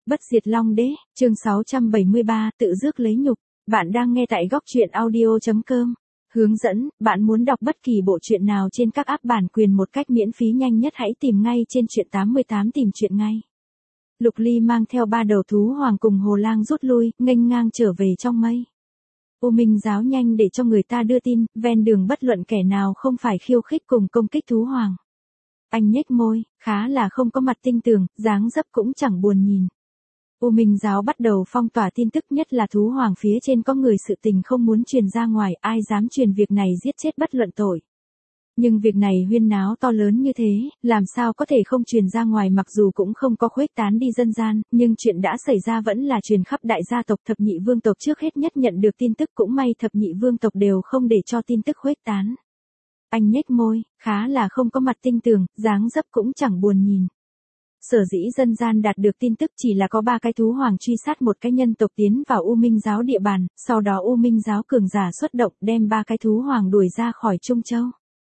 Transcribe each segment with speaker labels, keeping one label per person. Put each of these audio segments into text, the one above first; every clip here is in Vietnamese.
Speaker 1: Bất diệt Long Đế, chương 673, tự rước lấy nhục. Bạn đang nghe tại góc truyện audio.com. Hướng dẫn, bạn muốn đọc bất kỳ bộ truyện nào trên các app bản quyền một cách miễn phí nhanh nhất hãy tìm ngay trên truyện 88 tìm truyện ngay. Lục Ly mang theo 3 đầu thú hoàng cùng Hồ Lang rút lui, nghênh ngang trở về trong mây. U Minh giáo nhanh để cho người ta đưa tin, ven đường bất luận kẻ nào không phải khiêu khích cùng công kích thú hoàng. Anh nhếch môi, khá là không có mặt tinh tường, dáng dấp cũng chẳng buồn nhìn. U Minh giáo bắt đầu phong tỏa tin tức, nhất là thú hoàng phía trên có người sự tình không muốn truyền ra ngoài, ai dám truyền việc này giết chết bất luận tội. Nhưng việc này huyên náo to lớn như thế, làm sao có thể không truyền ra ngoài, mặc dù cũng không có khuếch tán đi dân gian, nhưng chuyện đã xảy ra vẫn là truyền khắp đại gia tộc. Thập nhị vương tộc trước hết nhất nhận được tin tức, cũng may thập nhị vương tộc đều không để cho tin tức khuếch tán. Anh nhếch môi, khá là không có mặt tinh tường, dáng dấp cũng chẳng buồn nhìn. Sở dĩ dân gian đạt được tin tức chỉ là có 3 cái thú hoàng truy sát một cái nhân tộc tiến vào U Minh giáo địa bàn, sau đó U Minh giáo cường giả xuất động đem 3 cái thú hoàng đuổi ra khỏi Trung Châu.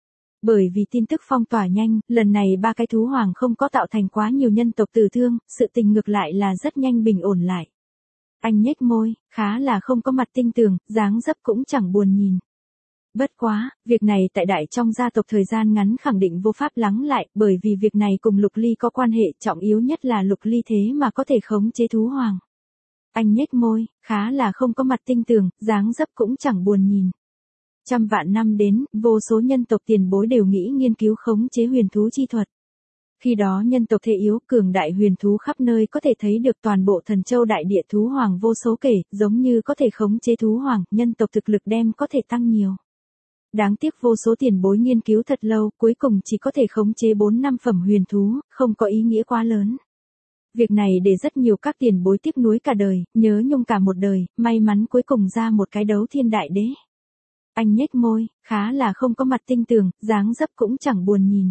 Speaker 1: Bởi vì tin tức phong tỏa nhanh, lần này 3 cái thú hoàng không có tạo thành quá nhiều nhân tộc tử thương, sự tình ngược lại là rất nhanh bình ổn lại. Anh nhếch môi, khá là không có mặt tinh tường, dáng dấp cũng chẳng buồn nhìn. Bất quá, việc này tại đại trong gia tộc thời gian ngắn khẳng định vô pháp lắng lại, bởi vì việc này cùng Lục Ly có quan hệ, trọng yếu nhất là Lục Ly thế mà có thể khống chế thú hoàng. Anh nhếch môi, khá là không có mặt tinh tường, dáng dấp cũng chẳng buồn nhìn. Trăm vạn năm đến, vô số nhân tộc tiền bối đều nghĩ nghiên cứu khống chế huyền thú chi thuật. Khi đó nhân tộc thế yếu, cường đại huyền thú khắp nơi có thể thấy được, toàn bộ Thần Châu đại địa thú hoàng vô số kể, giống như có thể khống chế thú hoàng, nhân tộc thực lực đem có thể tăng nhiều. Đáng tiếc vô số tiền bối nghiên cứu thật lâu, cuối cùng chỉ có thể khống chế 4-5 phẩm huyền thú, không có ý nghĩa quá lớn. Việc này để rất nhiều các tiền bối tiếc nuối cả đời, nhớ nhung cả một đời, may mắn cuối cùng ra một cái đấu thiên đại đế. Anh nhếch môi, khá là không có mặt tinh tường, dáng dấp cũng chẳng buồn nhìn.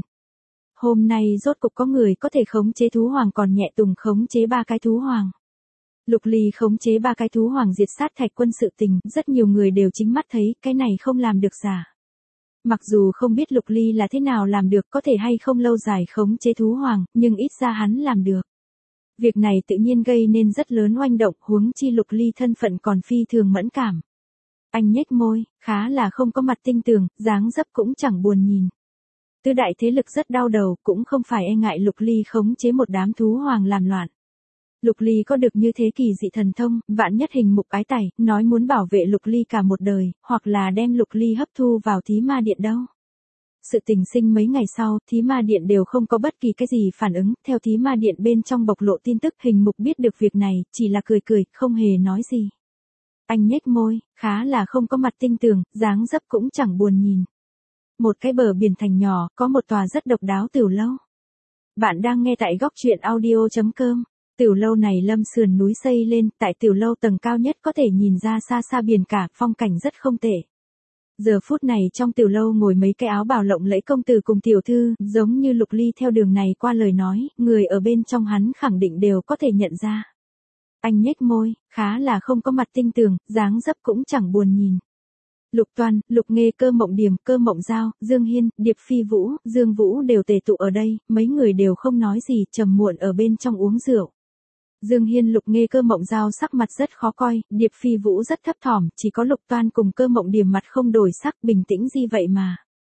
Speaker 1: Hôm nay rốt cục có người có thể khống chế thú hoàng, còn nhẹ tùng khống chế 3 cái thú hoàng. Lục Ly khống chế 3 cái thú hoàng diệt sát Thạch Quân sự tình, rất nhiều người đều chính mắt thấy, cái này không làm được giả. Mặc dù không biết Lục Ly là thế nào làm được, có thể hay không lâu dài khống chế thú hoàng, nhưng ít ra hắn làm được. Việc này tự nhiên gây nên rất lớn oanh động, huống chi Lục Ly thân phận còn phi thường mẫn cảm. Anh nhếch môi, khá là không có mặt tinh tường, dáng dấp cũng chẳng buồn nhìn. Tứ đại thế lực rất đau đầu, cũng không phải e ngại Lục Ly khống chế một đám thú hoàng làm loạn. Lục Ly có được như thế kỳ dị thần thông, vạn nhất hình mục ái tẩy, nói muốn bảo vệ Lục Ly cả một đời, hoặc là đem Lục Ly hấp thu vào Thí Ma Điện đâu. Sự tình sinh mấy ngày sau, Thí Ma Điện đều không có bất kỳ cái gì phản ứng, theo Thí Ma Điện bên trong bộc lộ tin tức, hình mục biết được việc này, chỉ là cười cười, không hề nói gì. Anh nhếch môi, khá là không có mặt tinh tường, dáng dấp cũng chẳng buồn nhìn. Một cái bờ biển thành nhỏ, có một tòa rất độc đáo tiểu lâu. Bạn đang nghe tại góc truyện audio.com. Tiểu lâu này lâm sườn núi xây lên, tại tiểu lâu tầng cao nhất có thể nhìn ra xa xa biển cả, phong cảnh rất không tệ. Giờ phút này trong tiểu lâu ngồi mấy cái áo bào lộng lẫy công tử cùng tiểu thư, giống như Lục Ly theo đường này qua lời nói, người ở bên trong hắn khẳng định đều có thể nhận ra. Anh nhếch môi, khá là không có mặt tinh tường, dáng dấp cũng chẳng buồn nhìn. Lục Toan, Lục Nghê, Cơ Mộng Điềm, Cơ Mộng Giao, Dương Hiên, Điệp Phi Vũ, Dương Vũ đều tề tụ ở đây, mấy người đều không nói gì, trầm muộn ở bên trong uống rượu. Dương Hiên, Lục Nghê, Cơ Mộng Giao sắc mặt rất khó coi, Điệp Phi Vũ rất thấp thỏm, chỉ có Lục Toan cùng Cơ Mộng Điềm mặt không đổi sắc, bình tĩnh gì vậy mà.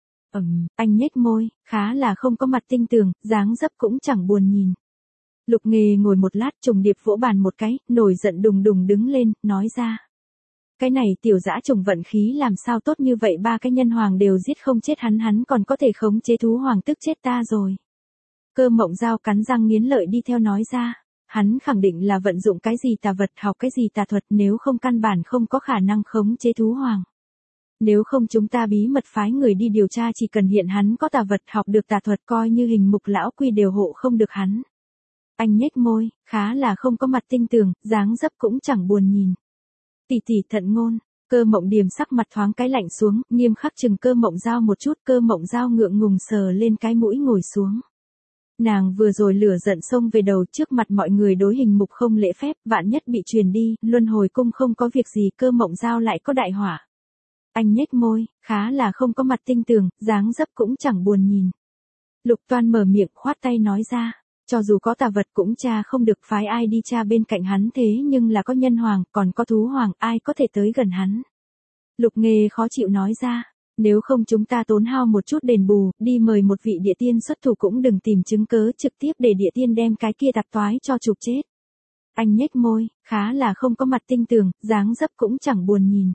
Speaker 1: Anh nhếch môi, khá là không có mặt tinh tường, dáng dấp cũng chẳng buồn nhìn. Lục Nghê ngồi một lát, trùng điệp vỗ bàn một cái, nổi giận đùng đùng đứng lên, nói ra. Cái này tiểu dã trùng vận khí làm sao tốt như vậy, 3 cái nhân hoàng đều giết không chết hắn còn có thể khống chế thú hoàng, tức chết ta rồi. Cơ Mộng Giao cắn răng nghiến lợi đi theo nói ra. Hắn khẳng định là vận dụng cái gì tà vật, học cái gì tà thuật, nếu không căn bản không có khả năng khống chế thú hoàng. Nếu không chúng ta bí mật phái người đi điều tra, chỉ cần hiện hắn có tà vật, học được tà thuật, coi như hình mục lão quy đều hộ không được hắn. Anh nhếch môi, khá là không có mặt tinh tường, dáng dấp cũng chẳng buồn nhìn. Tỷ tỷ thận ngôn, Cơ Mộng Điềm sắc mặt thoáng cái lạnh xuống, nghiêm khắc chừng Cơ Mộng Giao một chút, Cơ Mộng Giao ngượng ngùng sờ lên cái mũi ngồi xuống. Nàng vừa rồi lửa giận xông về đầu, trước mặt mọi người đối hình mục không lễ phép, vạn nhất bị truyền đi, luân hồi cung không có việc gì, Cơ Mộng Giao lại có đại hỏa. Anh nhếch môi, khá là không có mặt tinh tường, dáng dấp cũng chẳng buồn nhìn. Lục Toan mở miệng khoát tay nói ra, Cho dù có tà vật cũng tra không được, phái ai đi tra bên cạnh hắn, thế nhưng là có nhân hoàng, còn có thú hoàng, ai có thể tới gần hắn. Lục Nghê khó chịu nói ra, nếu không chúng ta tốn hao một chút đền bù, đi mời một vị địa tiên xuất thủ cũng đừng tìm chứng cớ, trực tiếp để địa tiên đem cái kia tặc toái cho chụp chết. Anh nhếch môi, khá là không có mặt tinh tường, dáng dấp cũng chẳng buồn nhìn.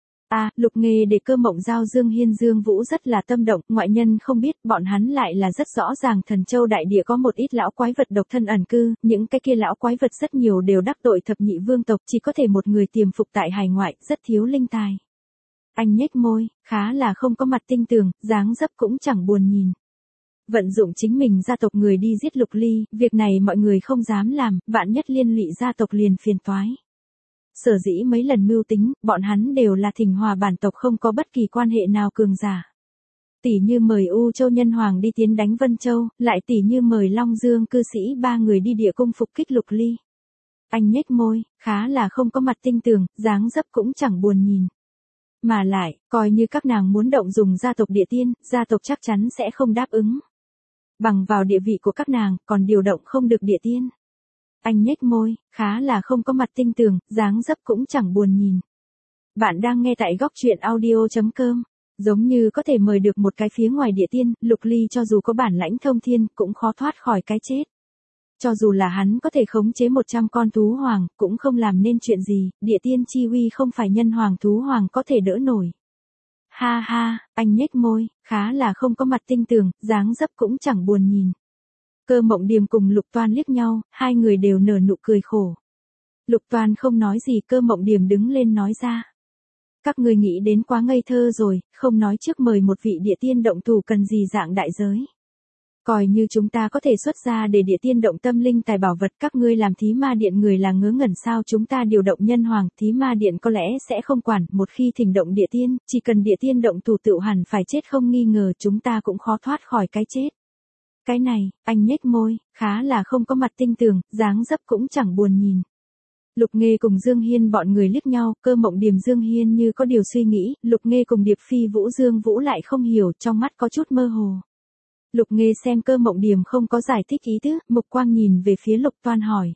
Speaker 1: Lục Nghê để Cơ Mộng Giao, Dương Hiên, Dương Vũ rất là tâm động, ngoại nhân không biết, bọn hắn lại là rất rõ ràng Thần Châu đại địa có một ít lão quái vật độc thân ẩn cư, những cái kia lão quái vật rất nhiều đều đắc tội thập nhị vương tộc, chỉ có thể một người tiềm phục tại hải ngoại, rất thiếu linh tài. Anh nhếch môi, khá là không có mặt tinh tường, dáng dấp cũng chẳng buồn nhìn. Vận dụng chính mình gia tộc người đi giết Lục Ly, việc này mọi người không dám làm, vạn nhất liên lụy gia tộc liền phiền toái. Sở dĩ mấy lần mưu tính, bọn hắn đều là thỉnh hòa bản tộc, không có bất kỳ quan hệ nào cường giả. Tỷ như mời U Châu Nhân Hoàng đi tiến đánh Vân Châu, lại tỷ như mời Long Dương cư sĩ 3 người đi địa cung phục kích Lục Ly. Anh nhếch môi, khá là không có mặt tinh tường, dáng dấp cũng chẳng buồn nhìn. Mà lại, coi như các nàng muốn động dùng gia tộc địa tiên, gia tộc chắc chắn sẽ không đáp ứng. Bằng vào địa vị của các nàng, còn điều động không được địa tiên. Anh nhếch môi, khá là không có mặt tinh tường, dáng dấp cũng chẳng buồn nhìn. Bạn đang nghe tại góc truyện audio.com. Giống như có thể mời được một cái phía ngoài địa tiên, Lục Ly cho dù có bản lãnh thông thiên, cũng khó thoát khỏi cái chết. Cho dù là hắn có thể khống chế 100 con thú hoàng, cũng không làm nên chuyện gì, địa tiên chi uy không phải nhân hoàng thú hoàng có thể đỡ nổi. Ha ha, anh nhếch môi, khá là không có mặt tinh tường, dáng dấp cũng chẳng buồn nhìn. Cơ Mộng Điềm cùng Lục Toan liếc nhau, hai người đều nở nụ cười khổ. Lục Toan không nói gì, Cơ Mộng Điềm đứng lên nói ra. Các người nghĩ đến quá ngây thơ rồi, không nói trước mời một vị địa tiên động thủ cần gì dạng đại giới. Coi như chúng ta có thể xuất ra để địa tiên động tâm linh tài bảo vật, các ngươi làm Thí Ma Điện người là ngớ ngẩn sao? Chúng ta điều động nhân hoàng, Thí Ma Điện có lẽ sẽ không quản, một khi thỉnh động địa tiên, chỉ cần địa tiên động thủ tự hẳn phải chết không nghi ngờ, chúng ta cũng khó thoát khỏi cái chết. Cái này, anh nhếch môi, khá là không có mặt tinh tường, dáng dấp cũng chẳng buồn nhìn. Lục Nghê cùng Dương Hiên bọn người liếc nhau, Cơ Mộng Điềm Dương Hiên như có điều suy nghĩ, Lục Nghê cùng Điệp Phi Vũ Dương Vũ lại không hiểu, trong mắt có chút mơ hồ. Lục Nghê xem Cơ Mộng Điềm không có giải thích ý tứ, mục quang nhìn về phía Lục Toan hỏi.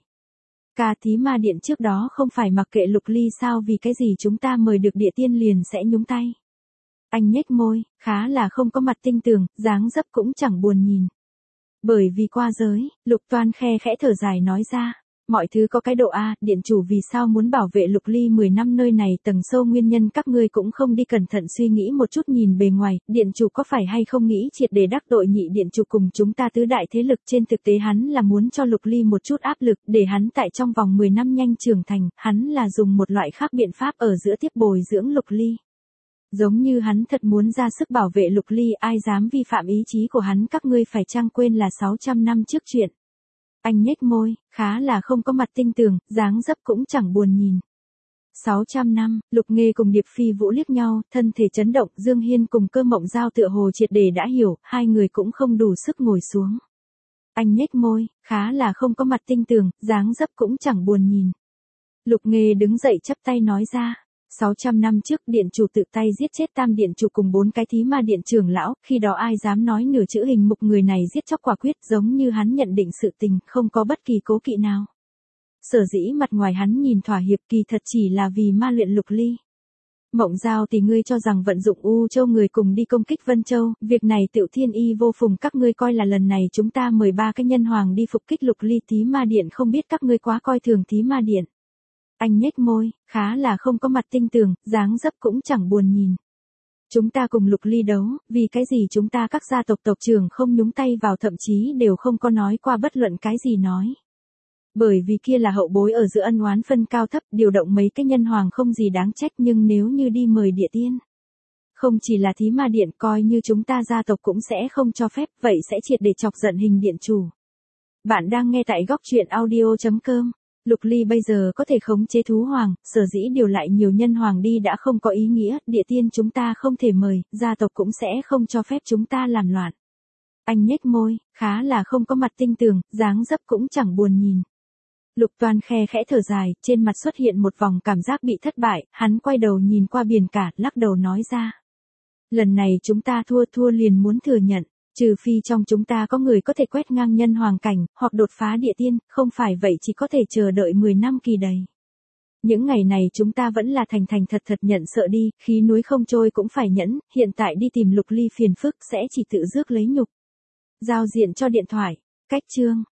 Speaker 1: Ca Thí Ma Điện trước đó không phải mặc kệ Lục Ly sao, vì cái gì chúng ta mời được địa tiên liền sẽ nhúng tay. Anh nhếch môi, khá là không có mặt tinh tường, dáng dấp cũng chẳng buồn nhìn. Bởi vì qua giới, Lục Toan khe khẽ thở dài nói ra. Mọi thứ có cái độ điện chủ vì sao muốn bảo vệ Lục Ly 10 năm nơi này, tầng sâu nguyên nhân các ngươi cũng không đi cẩn thận suy nghĩ một chút, nhìn bề ngoài, điện chủ có phải hay không nghĩ triệt để đắc tội nhị điện chủ cùng chúng ta tứ đại thế lực, trên thực tế hắn là muốn cho Lục Ly một chút áp lực, để hắn tại trong vòng 10 năm nhanh trưởng thành, hắn là dùng một loại khác biện pháp ở giữa tiếp bồi dưỡng Lục Ly. Giống như hắn thật muốn ra sức bảo vệ Lục Ly, ai dám vi phạm ý chí của hắn, các ngươi phải chăng quên là 600 năm trước chuyện. Anh nhếch môi, khá là không có mặt tinh tường, dáng dấp cũng chẳng buồn nhìn. 600 năm, Lục Nghê cùng Điệp Phi Vũ liếc nhau, thân thể chấn động, Dương Hiên cùng Cơ Mộng Giao tựa hồ triệt để đã hiểu, hai người cũng không đủ sức ngồi xuống. Anh nhếch môi, khá là không có mặt tinh tường, dáng dấp cũng chẳng buồn nhìn. Lục Nghê đứng dậy chắp tay nói ra. 600 năm trước, điện chủ tự tay giết chết tam điện chủ cùng 4 cái Thí Ma Điện trưởng lão, khi đó ai dám nói nửa chữ hình mục, người này giết chóc quả quyết, giống như hắn nhận định sự tình, không có bất kỳ cố kỵ nào. Sở dĩ mặt ngoài hắn nhìn thỏa hiệp, kỳ thật chỉ là vì ma luyện Lục Ly. Mộng Giao thì ngươi cho rằng vận dụng U Châu người cùng đi công kích Vân Châu, việc này tựu thiên y vô phùng, các ngươi coi là lần này chúng ta mời 3 cái nhân hoàng đi phục kích Lục Ly, Thí Ma Điện không biết các ngươi quá coi thường Thí Ma Điện. Anh nhếch môi, khá là không có mặt tinh tường, dáng dấp cũng chẳng buồn nhìn. Chúng ta cùng Lục Ly đấu, vì cái gì chúng ta các gia tộc tộc trưởng không nhúng tay vào, thậm chí đều không có nói qua bất luận cái gì nói. Bởi vì kia là hậu bối ở giữa ân oán phân cao thấp, điều động mấy cái nhân hoàng không gì đáng trách, nhưng nếu như đi mời địa tiên. Không chỉ là Thí Ma Điện, coi như chúng ta gia tộc cũng sẽ không cho phép, vậy sẽ triệt để chọc giận hình điện chủ. Bạn đang nghe tại góc truyện audio.com. Lục Ly bây giờ có thể khống chế thú hoàng, sở dĩ điều lại nhiều nhân hoàng đi đã không có ý nghĩa, địa tiên chúng ta không thể mời, gia tộc cũng sẽ không cho phép chúng ta làm loạn. Anh nhếch môi, khá là không có mặt tinh tường, dáng dấp cũng chẳng buồn nhìn. Lục Toan khe khẽ thở dài, trên mặt xuất hiện một vòng cảm giác bị thất bại, hắn quay đầu nhìn qua biển cả, lắc đầu nói ra. Lần này chúng ta thua liền muốn thừa nhận. Trừ phi trong chúng ta có người có thể quét ngang nhân hoàng cảnh, hoặc đột phá địa tiên, không phải vậy chỉ có thể chờ đợi 10 năm kỳ đầy. Những ngày này chúng ta vẫn là thành thành thật thật nhận sợ đi, khí núi không trôi cũng phải nhẫn, hiện tại đi tìm Lục Ly phiền phức sẽ chỉ tự rước lấy nhục. Giao diện cho điện thoại. Cách chương.